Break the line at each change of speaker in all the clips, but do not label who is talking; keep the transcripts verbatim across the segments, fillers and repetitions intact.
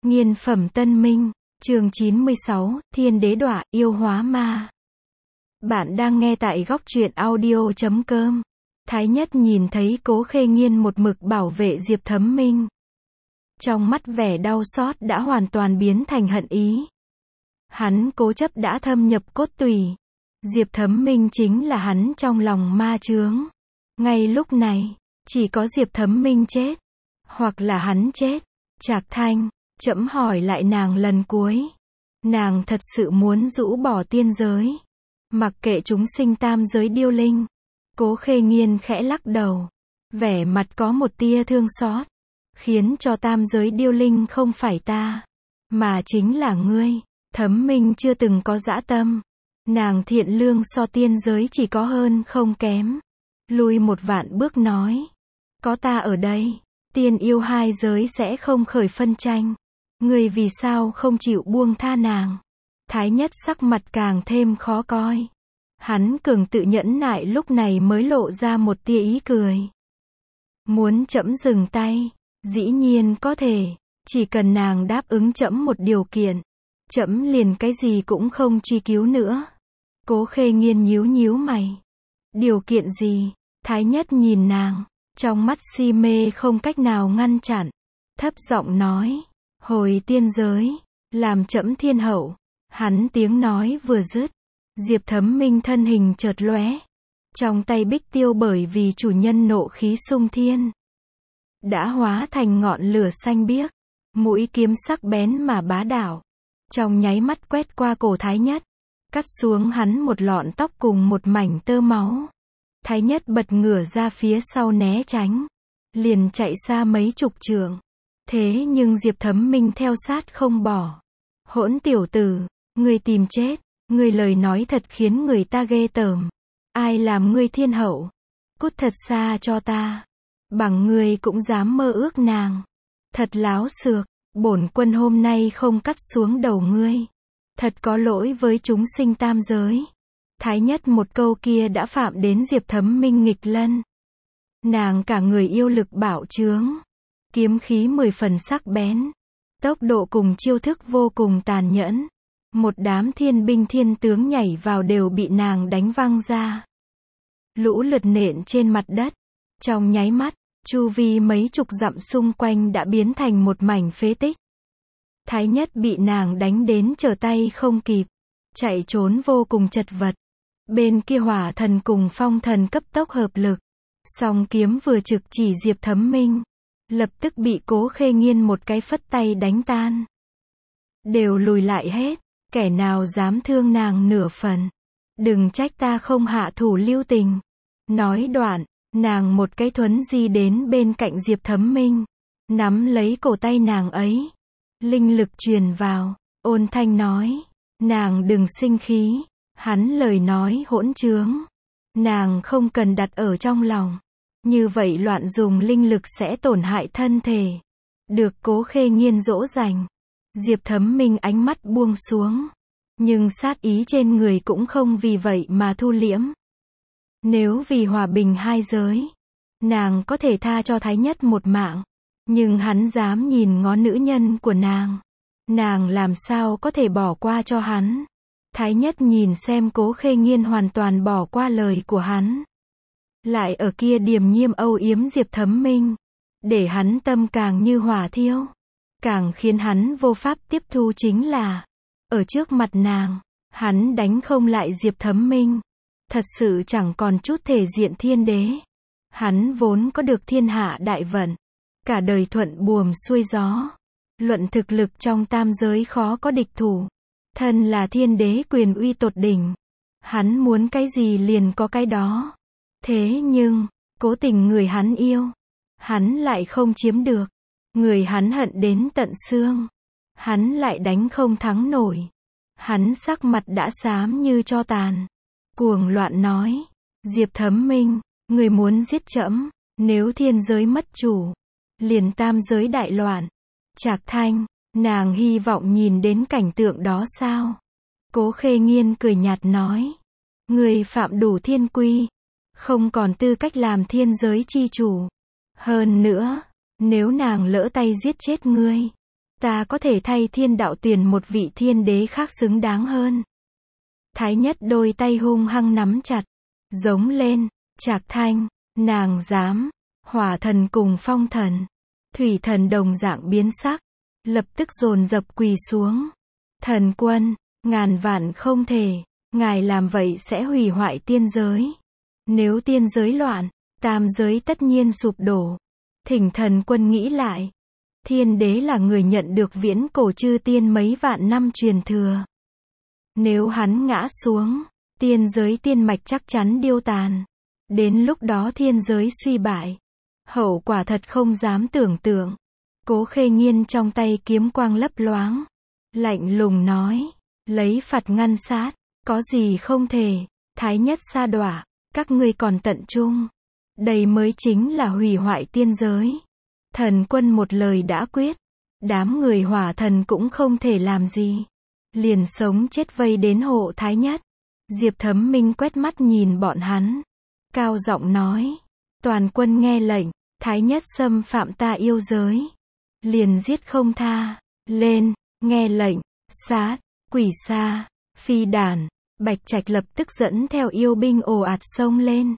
Nghiên phẩm Tân Minh, chương chín mươi sáu, Thiên Đế Đọa, Yêu Hóa Ma. Bạn đang nghe tại góc truyện audio chấm com. Thái Nhất nhìn thấy Cố Khê Nghiên một mực bảo vệ Diệp Thấm Minh. Trong mắt vẻ đau xót đã hoàn toàn biến thành hận ý. Hắn cố chấp đã thâm nhập cốt tủy. Diệp Thấm Minh chính là hắn trong lòng ma chướng. Ngay lúc này, chỉ có Diệp Thấm Minh chết, hoặc là hắn chết. Trạc Thanh, trẫm hỏi lại nàng lần cuối. Nàng thật sự muốn rũ bỏ tiên giới, mặc kệ chúng sinh tam giới điêu linh. Cố Khê Nghiên khẽ lắc đầu, vẻ mặt có một tia thương xót, khiến cho tam giới điêu linh không phải ta, mà chính là ngươi. Thấm Minh chưa từng có dã tâm, nàng thiện lương so tiên giới chỉ có hơn không kém. Lùi một vạn bước nói, có ta ở đây, tiên yêu hai giới sẽ không khởi phân tranh. Ngươi vì sao không chịu buông tha nàng? Thái Nhất sắc mặt càng thêm khó coi. Hắn cường tự nhẫn nại lúc này mới lộ ra một tia ý cười. Muốn trẫm dừng tay, dĩ nhiên có thể, chỉ cần nàng đáp ứng trẫm một điều kiện, trẫm liền cái gì cũng không truy cứu nữa. Cố Khê Nghiên nhíu nhíu mày. Điều kiện gì? Thái Nhất nhìn nàng, trong mắt si mê không cách nào ngăn chặn, thấp giọng nói, hồi tiên giới, làm trẫm thiên hậu. Hắn tiếng nói vừa dứt, Diệp Thấm Minh thân hình chợt lóe, trong tay bích tiêu bởi vì chủ nhân nộ khí xung thiên, đã hóa thành ngọn lửa xanh biếc, mũi kiếm sắc bén mà bá đạo, trong nháy mắt quét qua cổ Thái Nhất, cắt xuống hắn một lọn tóc cùng một mảnh tơ máu. Thái Nhất bật ngửa ra phía sau né tránh, liền chạy xa mấy chục trượng. Thế nhưng Diệp Thấm Minh theo sát không bỏ. Hỗn tiểu tử, ngươi tìm chết, ngươi lời nói thật khiến người ta ghê tởm. Ai làm ngươi thiên hậu? Cút thật xa cho ta. Bằng ngươi cũng dám mơ ước nàng. Thật láo xược, bổn quân hôm nay không cắt xuống đầu ngươi. Thật có lỗi với chúng sinh tam giới. Thái Nhất một câu kia đã phạm đến Diệp Thấm Minh nghịch lân. Nàng cả người yêu lực bạo trướng, kiếm khí mười phần sắc bén, tốc độ cùng chiêu thức vô cùng tàn nhẫn. Một đám thiên binh thiên tướng nhảy vào đều bị nàng đánh văng ra. Lũ lượt nện trên mặt đất. Trong nháy mắt, chu vi mấy chục dặm xung quanh đã biến thành một mảnh phế tích. Thái Nhất bị nàng đánh đến trở tay không kịp, chạy trốn vô cùng chật vật. Bên kia Hỏa Thần cùng Phong Thần cấp tốc hợp lực, song kiếm vừa trực chỉ Diệp Thấm Minh, lập tức bị Cố Khê Nghiên một cái phất tay đánh tan. Đều lùi lại hết, kẻ nào dám thương nàng nửa phần, đừng trách ta không hạ thủ lưu tình. Nói đoạn, nàng một cái thuấn di đến bên cạnh Diệp Thấm Minh, nắm lấy cổ tay nàng ấy, linh lực truyền vào, ôn thanh nói, nàng đừng sinh khí. Hắn lời nói hỗn trướng, nàng không cần đặt ở trong lòng, như vậy loạn dùng linh lực sẽ tổn hại thân thể. Được Cố Khê Nghiên dỗ dành, Diệp Thấm Minh ánh mắt buông xuống, nhưng sát ý trên người cũng không vì vậy mà thu liễm. Nếu vì hòa bình hai giới, nàng có thể tha cho Thái Nhất một mạng, nhưng hắn dám nhìn ngó nữ nhân của nàng, nàng làm sao có thể bỏ qua cho hắn. Thái Nhất nhìn xem Cố Khê Nghiên hoàn toàn bỏ qua lời của hắn, lại ở kia điềm nhiêm âu yếm Diệp Thấm Minh, để hắn tâm càng như hỏa thiêu. Càng khiến hắn vô pháp tiếp thu chính là, ở trước mặt nàng, hắn đánh không lại Diệp Thấm Minh, thật sự chẳng còn chút thể diện thiên đế. Hắn vốn có được thiên hạ đại vận, cả đời thuận buồm xuôi gió, luận thực lực trong tam giới khó có địch thủ. Thân là thiên đế quyền uy tột đỉnh, hắn muốn cái gì liền có cái đó. Thế nhưng, cố tình người hắn yêu, hắn lại không chiếm được. Người hắn hận đến tận xương, hắn lại đánh không thắng nổi. Hắn sắc mặt đã xám như tro tàn, cuồng loạn nói, Diệp Thấm Minh, người muốn giết trẫm, nếu thiên giới mất chủ, liền tam giới đại loạn. Trạc Thanh, nàng hy vọng nhìn đến cảnh tượng đó sao? Cố Khê Nghiên cười nhạt nói, người phạm đủ thiên quy, không còn tư cách làm thiên giới chi chủ. Hơn nữa, nếu nàng lỡ tay giết chết ngươi, Ta có thể thay thiên đạo tuyển một vị thiên đế khác xứng đáng hơn. Thái nhất đôi tay hung hăng nắm chặt, giống lên, Trạc Thanh, nàng dám. Hỏa thần cùng phong thần, thủy thần đồng dạng biến sắc, lập tức dồn dập quỳ xuống. Thần quân, ngàn vạn không thể, ngài làm vậy sẽ hủy hoại tiên giới. Nếu tiên giới loạn, tam giới tất nhiên sụp đổ. Thỉnh thần quân nghĩ lại. Thiên đế là người nhận được viễn cổ chư tiên mấy vạn năm truyền thừa. Nếu hắn ngã xuống, tiên giới tiên mạch chắc chắn điêu tàn. Đến lúc đó thiên giới suy bại. Hậu quả thật không dám tưởng tượng. Cố Khê Nghiên trong tay kiếm quang lấp loáng. Lạnh lùng nói. Lấy phạt ngăn sát. Có gì không thể. Thái nhất sa đọa. Các ngươi còn tận trung. Đây mới chính là hủy hoại tiên giới. Thần quân một lời đã quyết. Đám người hỏa thần cũng không thể làm gì. Liền sống chết vây đến hộ Thái nhất. Diệp Thấm Minh quét mắt nhìn bọn hắn. Cao giọng nói. Toàn quân nghe lệnh. Thái nhất xâm phạm ta yêu giới. Liền giết không tha. Lên, nghe lệnh, sát, quỷ xa, phi đàn. Bạch Trạch lập tức dẫn theo yêu binh ồ ạt xông lên.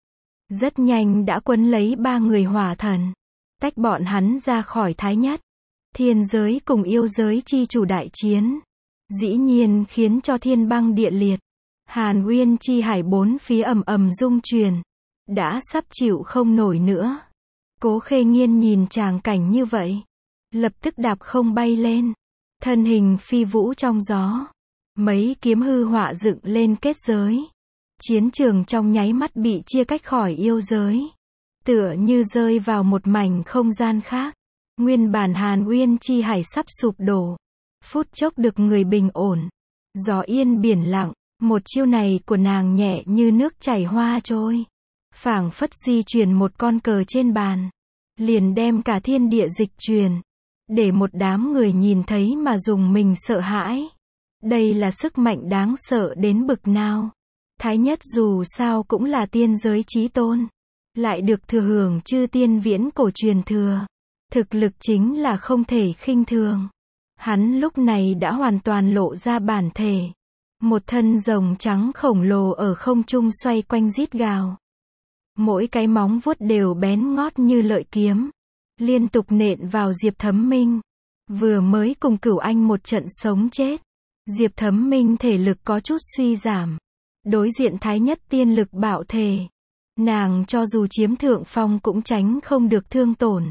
Rất nhanh đã quấn lấy ba người hỏa thần. Tách bọn hắn ra khỏi Thái nhất. Thiên giới cùng yêu giới chi chủ đại chiến. Dĩ nhiên khiến cho thiên băng địa liệt. Hàn Uyên chi hải bốn phía ầm ầm rung truyền. Đã sắp chịu không nổi nữa. Cố Khê Nghiên nhìn tràng cảnh như vậy. Lập tức đạp không bay lên. Thân hình phi vũ trong gió. Mấy kiếm hư họa dựng lên kết giới. Chiến trường trong nháy mắt bị chia cách khỏi yêu giới. Tựa như rơi vào một mảnh không gian khác. Nguyên bản Hàn Uyên chi hải sắp sụp đổ. Phút chốc được người bình ổn. Gió yên biển lặng. Một chiêu này của nàng nhẹ như nước chảy hoa trôi. Phảng phất di chuyển một con cờ trên bàn. Liền đem cả thiên địa dịch truyền. Để một đám người nhìn thấy mà dùng mình sợ hãi. Đây là sức mạnh đáng sợ đến bực nào. Thái nhất dù sao cũng là tiên giới chí tôn. Lại được thừa hưởng chư tiên viễn cổ truyền thừa. Thực lực chính là không thể khinh thường. Hắn lúc này đã hoàn toàn lộ ra bản thể. Một thân rồng trắng khổng lồ ở không trung xoay quanh rít gào. Mỗi cái móng vuốt đều bén ngót như lợi kiếm. Liên tục nện vào Diệp Thấm Minh. Vừa mới cùng Cửu Anh một trận sống chết. Diệp Thấm Minh thể lực có chút suy giảm. Đối diện Thái nhất tiên lực bạo thể. Nàng cho dù chiếm thượng phong cũng tránh không được thương tổn.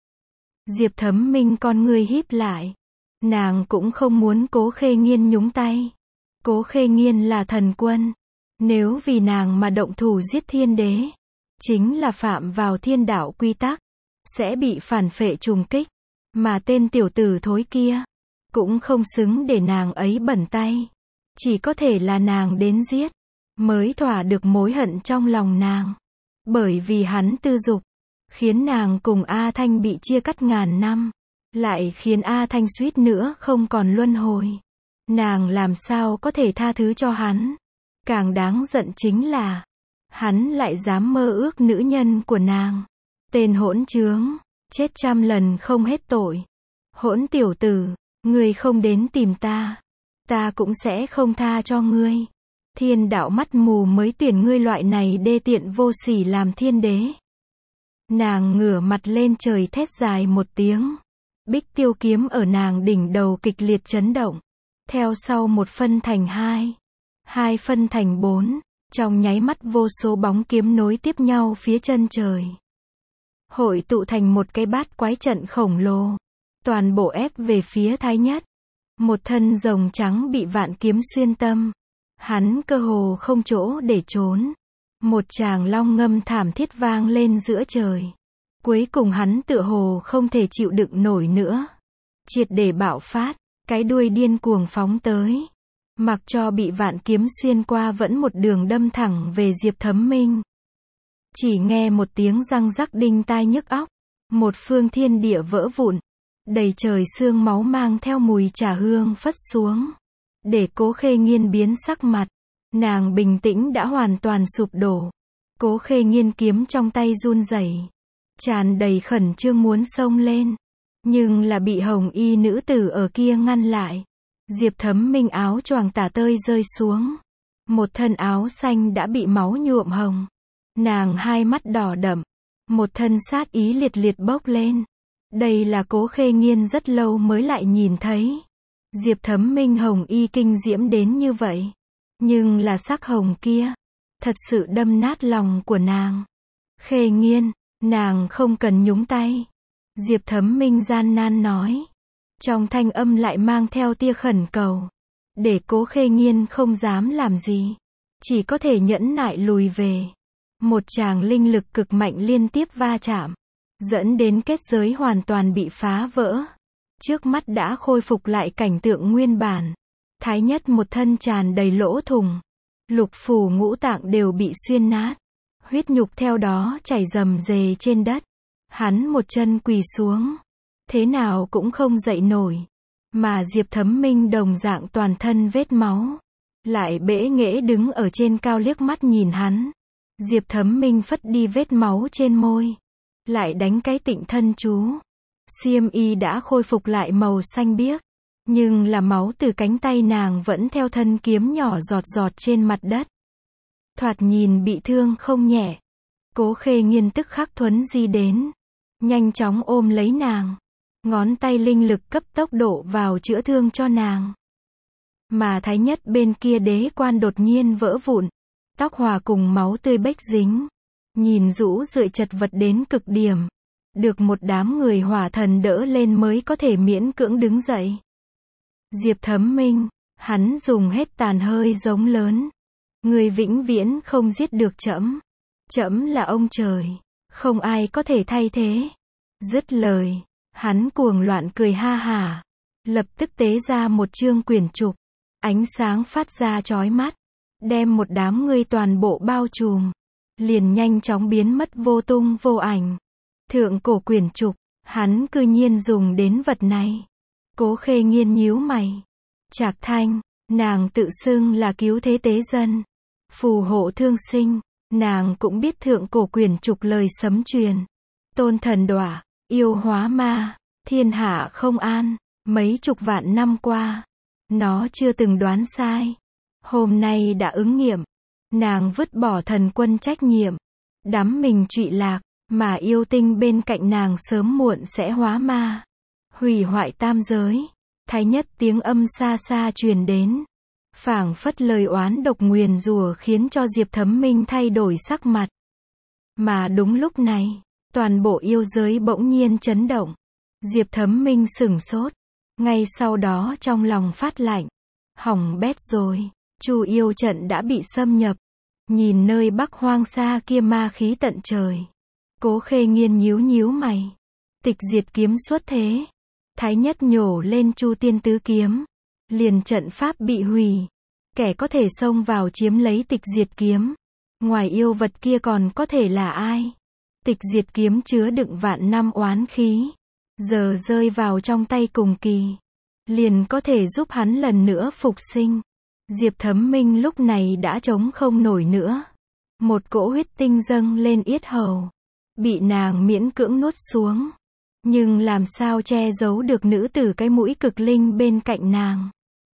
Diệp Thấm Minh con ngươi híp lại. Nàng cũng không muốn Cố Khê Nghiên nhúng tay. Cố Khê Nghiên là thần quân. Nếu vì nàng mà động thủ giết thiên đế. Chính là phạm vào thiên đạo quy tắc. Sẽ bị phản phệ trùng kích. Mà tên tiểu tử thối kia. Cũng không xứng để nàng ấy bẩn tay. Chỉ có thể là nàng đến giết. Mới thỏa được mối hận trong lòng nàng. Bởi vì hắn tư dục. Khiến nàng cùng A Thanh bị chia cắt ngàn năm. Lại khiến A Thanh suýt nữa không còn luân hồi. Nàng làm sao có thể tha thứ cho hắn. Càng đáng giận chính là. Hắn lại dám mơ ước nữ nhân của nàng. Tên hỗn trướng. Chết trăm lần không hết tội. Hỗn tiểu tử. Ngươi không đến tìm ta. Ta cũng sẽ không tha cho ngươi. Thiên đạo mắt mù mới tuyển ngươi loại này đê tiện vô sỉ làm thiên đế. Nàng ngửa mặt lên trời thét dài một tiếng. Bích tiêu kiếm ở nàng đỉnh đầu kịch liệt chấn động. Theo sau một phân thành hai. Hai phân thành bốn. Trong nháy mắt vô số bóng kiếm nối tiếp nhau phía chân trời. Hội tụ thành một cái bát quái trận khổng lồ. Toàn bộ ép về phía Thái nhất. Một thân rồng trắng bị vạn kiếm xuyên tâm. Hắn cơ hồ không chỗ để trốn. Một tràng long ngâm thảm thiết vang lên giữa trời. Cuối cùng hắn tựa hồ không thể chịu đựng nổi nữa. Triệt để bạo phát. Cái đuôi điên cuồng phóng tới. Mặc cho bị vạn kiếm xuyên qua vẫn một đường đâm thẳng về Diệp Thấm Minh. Chỉ nghe một tiếng răng rắc đinh tai nhức óc. Một phương thiên địa vỡ vụn. Đầy trời sương máu mang theo mùi trà hương phất xuống. Để Cố Khê Nghiên biến sắc mặt. Nàng bình tĩnh đã hoàn toàn sụp đổ. Cố Khê Nghiên kiếm trong tay run rẩy. Tràn đầy khẩn trương muốn xông lên. nhưng là bị hồng y nữ tử ở kia ngăn lại. Diệp Thấm Minh áo choàng tả tơi rơi xuống. Một thân áo xanh đã bị máu nhuộm hồng. Nàng hai mắt đỏ đậm. Một thân sát ý liệt liệt bốc lên. Đây là Cố Khê Nghiên rất lâu mới lại nhìn thấy. Diệp Thấm Minh hồng y kinh diễm đến như vậy. Nhưng là sắc hồng kia. Thật sự đâm nát lòng của nàng. Khê Nghiên, nàng không cần nhúng tay. Diệp Thấm Minh gian nan nói. Trong thanh âm lại mang theo tia khẩn cầu. Để Cố Khê Nghiên không dám làm gì. Chỉ có thể nhẫn nại lùi về. Một tràng linh lực cực mạnh liên tiếp va chạm. Dẫn đến kết giới hoàn toàn bị phá vỡ. Trước mắt đã khôi phục lại cảnh tượng nguyên bản. Thái Nhất một thân tràn đầy lỗ thủng. Lục phủ ngũ tạng đều bị xuyên nát. Huyết nhục theo đó chảy rầm rề trên đất. Hắn một chân quỳ xuống. Thế nào cũng không dậy nổi. Mà Diệp Thấm Minh đồng dạng toàn thân vết máu. Lại bẽ nghễ đứng ở trên cao liếc mắt nhìn hắn. Diệp Thấm Minh phất đi vết máu trên môi. Lại đánh cái tịnh thân chú. Xiêm y đã khôi phục lại màu xanh biếc. Nhưng là máu từ cánh tay nàng vẫn theo thân kiếm nhỏ giọt giọt trên mặt đất. Thoạt nhìn bị thương không nhẹ. Cố Khê Nghiên tức khắc thuấn di đến. Nhanh chóng ôm lấy nàng. Ngón tay linh lực cấp tốc độ vào chữa thương cho nàng. Mà Thái Nhất bên kia đế quan đột nhiên vỡ vụn. Tóc hòa cùng máu tươi bếch dính. Nhìn rũ rượi chật vật đến cực điểm. Được một đám người hỏa thần đỡ lên mới có thể miễn cưỡng đứng dậy. Diệp Thấm Minh, hắn dùng hết tàn hơi giống lớn. Người vĩnh viễn không giết được trẫm. Trẫm là ông trời. Không ai có thể thay thế. Dứt lời. Hắn cuồng loạn cười ha hả. Lập tức tế ra một chương quyển trục. Ánh sáng phát ra chói mắt. Đem một đám người toàn bộ bao trùm. Liền nhanh chóng biến mất vô tung vô ảnh. Thượng cổ quyển trục. Hắn cư nhiên dùng đến vật này. Cố Khê Nghiên nhíu mày. Trạc Thanh. Nàng tự xưng là cứu thế tế dân. Phù hộ thương sinh. Nàng cũng biết thượng cổ quyển trục lời sấm truyền. Tôn thần đọa. Yêu hóa ma. Thiên hạ không an. Mấy chục vạn năm qua. Nó chưa từng đoán sai. Hôm nay đã ứng nghiệm. Nàng vứt bỏ thần quân trách nhiệm. Đắm mình trụy lạc. Mà yêu tinh bên cạnh nàng sớm muộn sẽ hóa ma. Hủy hoại tam giới. Thái Nhất tiếng âm xa xa truyền đến. Phảng phất lời oán độc nguyền rủa khiến cho Diệp Thấm Minh thay đổi sắc mặt. Mà đúng lúc này, toàn bộ yêu giới bỗng nhiên chấn động. Diệp Thấm Minh sửng sốt. Ngay sau đó trong lòng phát lạnh. Hỏng bét rồi. Chu yêu trận đã bị xâm nhập. Nhìn nơi Bắc hoang xa kia ma khí tận trời. Cố Khê Nghiên nhíu nhíu mày. Tịch diệt kiếm xuất thế. Thái Nhất nhổ lên Chu tiên tứ kiếm. Liền trận pháp bị hủy. Kẻ có thể xông vào chiếm lấy tịch diệt kiếm. Ngoài yêu vật kia còn có thể là ai? Tịch diệt kiếm chứa đựng vạn năm oán khí. Giờ rơi vào trong tay Cùng Kỳ. Liền có thể giúp hắn lần nữa phục sinh. Diệp Thấm Minh lúc này đã chống không nổi nữa. Một cỗ huyết tinh dâng lên yết hầu. Bị nàng miễn cưỡng nuốt xuống. Nhưng làm sao che giấu được nữ tử cái mũi cực linh bên cạnh nàng.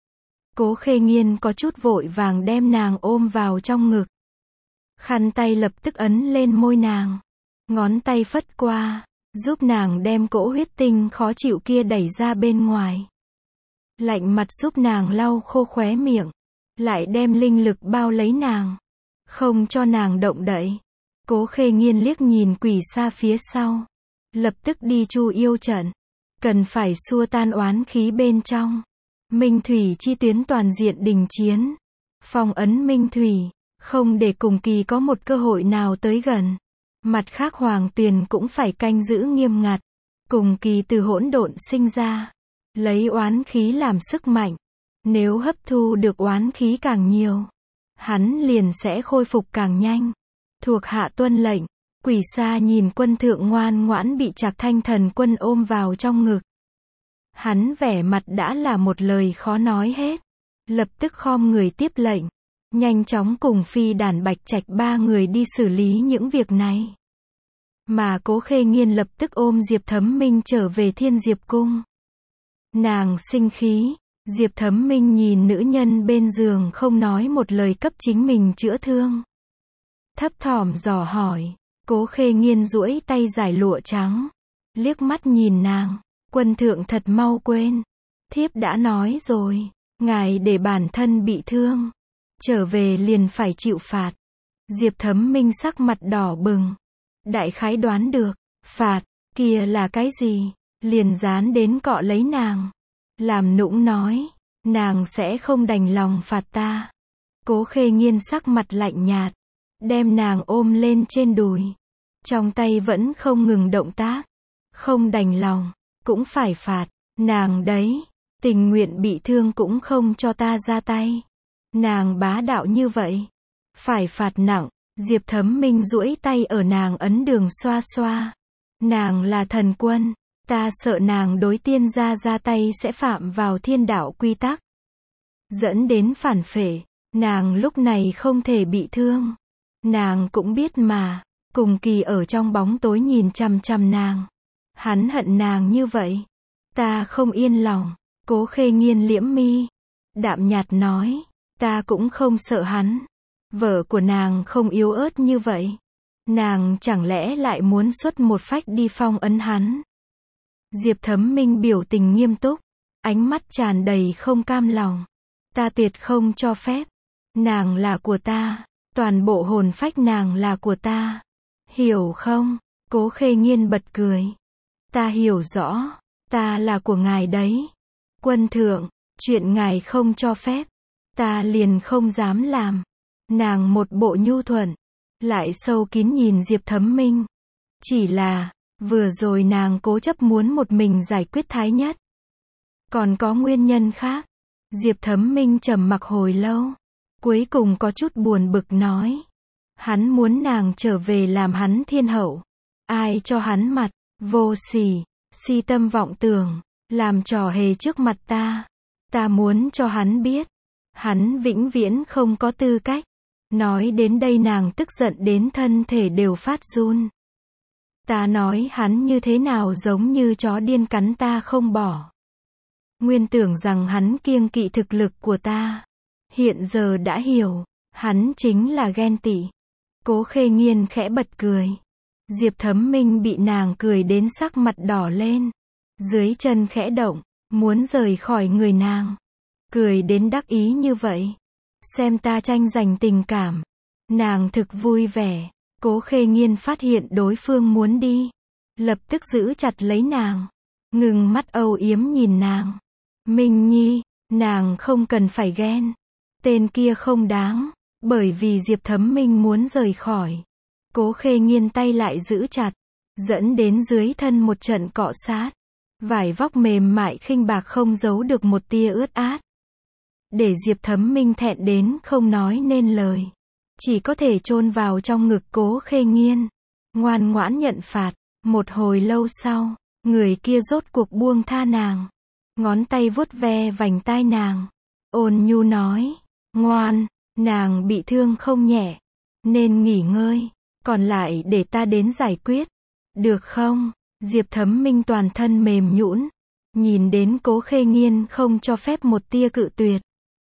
Cố Khê Nghiên có chút vội vàng đem nàng ôm vào trong ngực. Khăn tay lập tức ấn lên môi nàng. Ngón tay phất qua, giúp nàng đem cỗ huyết tinh khó chịu kia đẩy ra bên ngoài. Lạnh mặt giúp nàng lau khô khóe miệng. Lại đem linh lực bao lấy nàng. Không cho nàng động đậy. Cố Khê Nghiên liếc nhìn quỷ xa phía sau. Lập tức đi Chu yêu trận. Cần phải xua tan oán khí bên trong. Minh Thủy chi tuyến toàn diện đình chiến. Phong ấn Minh Thủy. Không để Cùng Kỳ có một cơ hội nào tới gần. Mặt khác Hoàng Tuyền cũng phải canh giữ nghiêm ngặt. Cùng Kỳ từ hỗn độn sinh ra. Lấy oán khí làm sức mạnh. Nếu hấp thu được oán khí càng nhiều. Hắn liền sẽ khôi phục càng nhanh. Thuộc hạ tuân lệnh. Quỷ xa nhìn quân thượng ngoan ngoãn bị Trạc Thanh thần quân ôm vào trong ngực. Hắn vẻ mặt đã là một lời khó nói hết. Lập tức khom người tiếp lệnh. Nhanh chóng cùng phi đàn Bạch Trạch ba người đi xử lý những việc này. Mà Cố Khê Nghiên lập tức ôm Diệp Thấm Minh trở về Thiên Diệp Cung. Nàng sinh khí, Diệp Thấm Minh nhìn nữ nhân bên giường không nói một lời cấp chính mình chữa thương. Thấp thỏm dò hỏi, Cố Khê Nghiên duỗi tay giải lụa trắng, liếc mắt nhìn nàng, quân thượng thật mau quên. Thiếp đã nói rồi, ngài để bản thân bị thương, trở về liền phải chịu phạt. Diệp Thấm Minh sắc mặt đỏ bừng, đại khái đoán được, phạt, kia là cái gì, liền dán đến cọ lấy nàng. Làm nũng nói, nàng sẽ không đành lòng phạt ta. Cố Khê Nghiên sắc mặt lạnh nhạt, đem nàng ôm lên trên đùi. Trong tay vẫn không ngừng động tác. Không đành lòng, cũng phải phạt, nàng đấy, tình nguyện bị thương cũng không cho ta ra tay. Nàng bá đạo như vậy, phải phạt nặng. Diệp Thấm Minh duỗi tay ở nàng ấn đường xoa xoa. Nàng là thần quân, ta sợ nàng đối tiên gia ra tay sẽ phạm vào thiên đạo quy tắc, dẫn đến phản phệ. Nàng lúc này không thể bị thương. Nàng cũng biết mà, Cùng Kỳ ở trong bóng tối nhìn chằm chằm nàng. Hắn hận nàng như vậy, ta không yên lòng. Cố Khê Nghiên liễm mi, đạm nhạt nói, ta cũng không sợ hắn. Vợ của nàng không yếu ớt như vậy. Nàng chẳng lẽ lại muốn xuất một phách đi phong ấn hắn. Diệp Thấm Minh biểu tình nghiêm túc, ánh mắt tràn đầy không cam lòng. Ta tuyệt không cho phép. Nàng là của ta, toàn bộ hồn phách nàng là của ta. Hiểu không? Cố Khê Nghiên bật cười. Ta hiểu rõ, ta là của ngài đấy. Quân thượng, chuyện ngài không cho phép, ta liền không dám làm. Nàng một bộ nhu thuận, lại sâu kín nhìn Diệp Thấm Minh. Chỉ là, vừa rồi nàng cố chấp muốn một mình giải quyết Thái Nhất. Còn có nguyên nhân khác. Diệp Thấm Minh trầm mặc hồi lâu, cuối cùng có chút buồn bực nói. Hắn muốn nàng trở về làm hắn thiên hậu. Ai cho hắn mặt, vô sỉ, si tâm vọng tưởng, làm trò hề trước mặt ta. Ta muốn cho hắn biết, hắn vĩnh viễn không có tư cách. Nói đến đây nàng tức giận đến thân thể đều phát run. Ta nói hắn như thế nào giống như chó điên cắn ta không bỏ. Nguyên tưởng rằng hắn kiêng kỵ thực lực của ta. Hiện giờ đã hiểu, hắn chính là ghen tị. Cố Khê Nghiên khẽ bật cười. Diệp Thấm Minh bị nàng cười đến sắc mặt đỏ lên. Dưới chân khẽ động, muốn rời khỏi người nàng. Cười đến đắc ý như vậy. Xem ta tranh giành tình cảm. Nàng thực vui vẻ. Cố Khê Nghiên phát hiện đối phương muốn đi, lập tức giữ chặt lấy nàng, ngừng mắt âu yếm nhìn nàng. Minh Nhi, nàng không cần phải ghen. Tên kia không đáng. Bởi vì Diệp Thấm Minh muốn rời khỏi, Cố Khê Nghiên tay lại giữ chặt, dẫn đến dưới thân một trận cọ sát. Vải vóc mềm mại khinh bạc không giấu được một tia ướt át. Để Diệp Thấm Minh thẹn đến không nói nên lời. Chỉ có thể chôn vào trong ngực Cố Khê Nghiên, ngoan ngoãn nhận phạt. Một hồi lâu sau, người kia rốt cuộc buông tha nàng, ngón tay vuốt ve vành tai nàng, ôn nhu nói, ngoan, nàng bị thương không nhẹ, nên nghỉ ngơi, còn lại để ta đến giải quyết, được không? Diệp Thấm Minh toàn thân mềm nhũn, nhìn đến Cố Khê Nghiên không cho phép một tia cự tuyệt,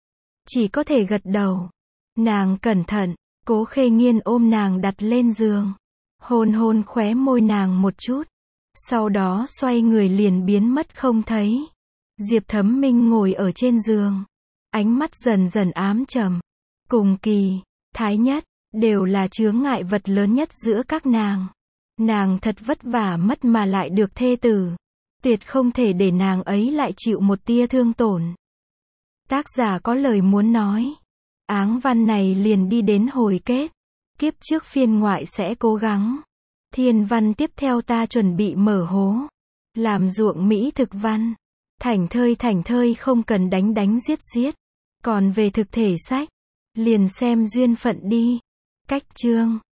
chỉ có thể gật đầu. Nàng cẩn thận, Cố Khê Nghiên ôm nàng đặt lên giường, hôn hôn khóe môi nàng một chút, sau đó xoay người liền biến mất không thấy. Diệp Thấm Minh ngồi ở trên giường, ánh mắt dần dần ám trầm. Cùng Kỳ, Thái Nhất, đều là chướng ngại vật lớn nhất giữa các nàng. Nàng thật vất vả mất mà lại được thê tử. Tuyệt không thể để nàng ấy lại chịu một tia thương tổn. Tác giả có lời muốn nói. Áng văn này liền đi đến hồi kết. Kiếp trước phiên ngoại sẽ cố gắng. Thiên văn tiếp theo ta chuẩn bị mở hố. Làm ruộng mỹ thực văn. Thảnh thơi thảnh thơi không cần đánh đánh giết giết. Còn về thực thể sách, liền xem duyên phận đi. Cách chương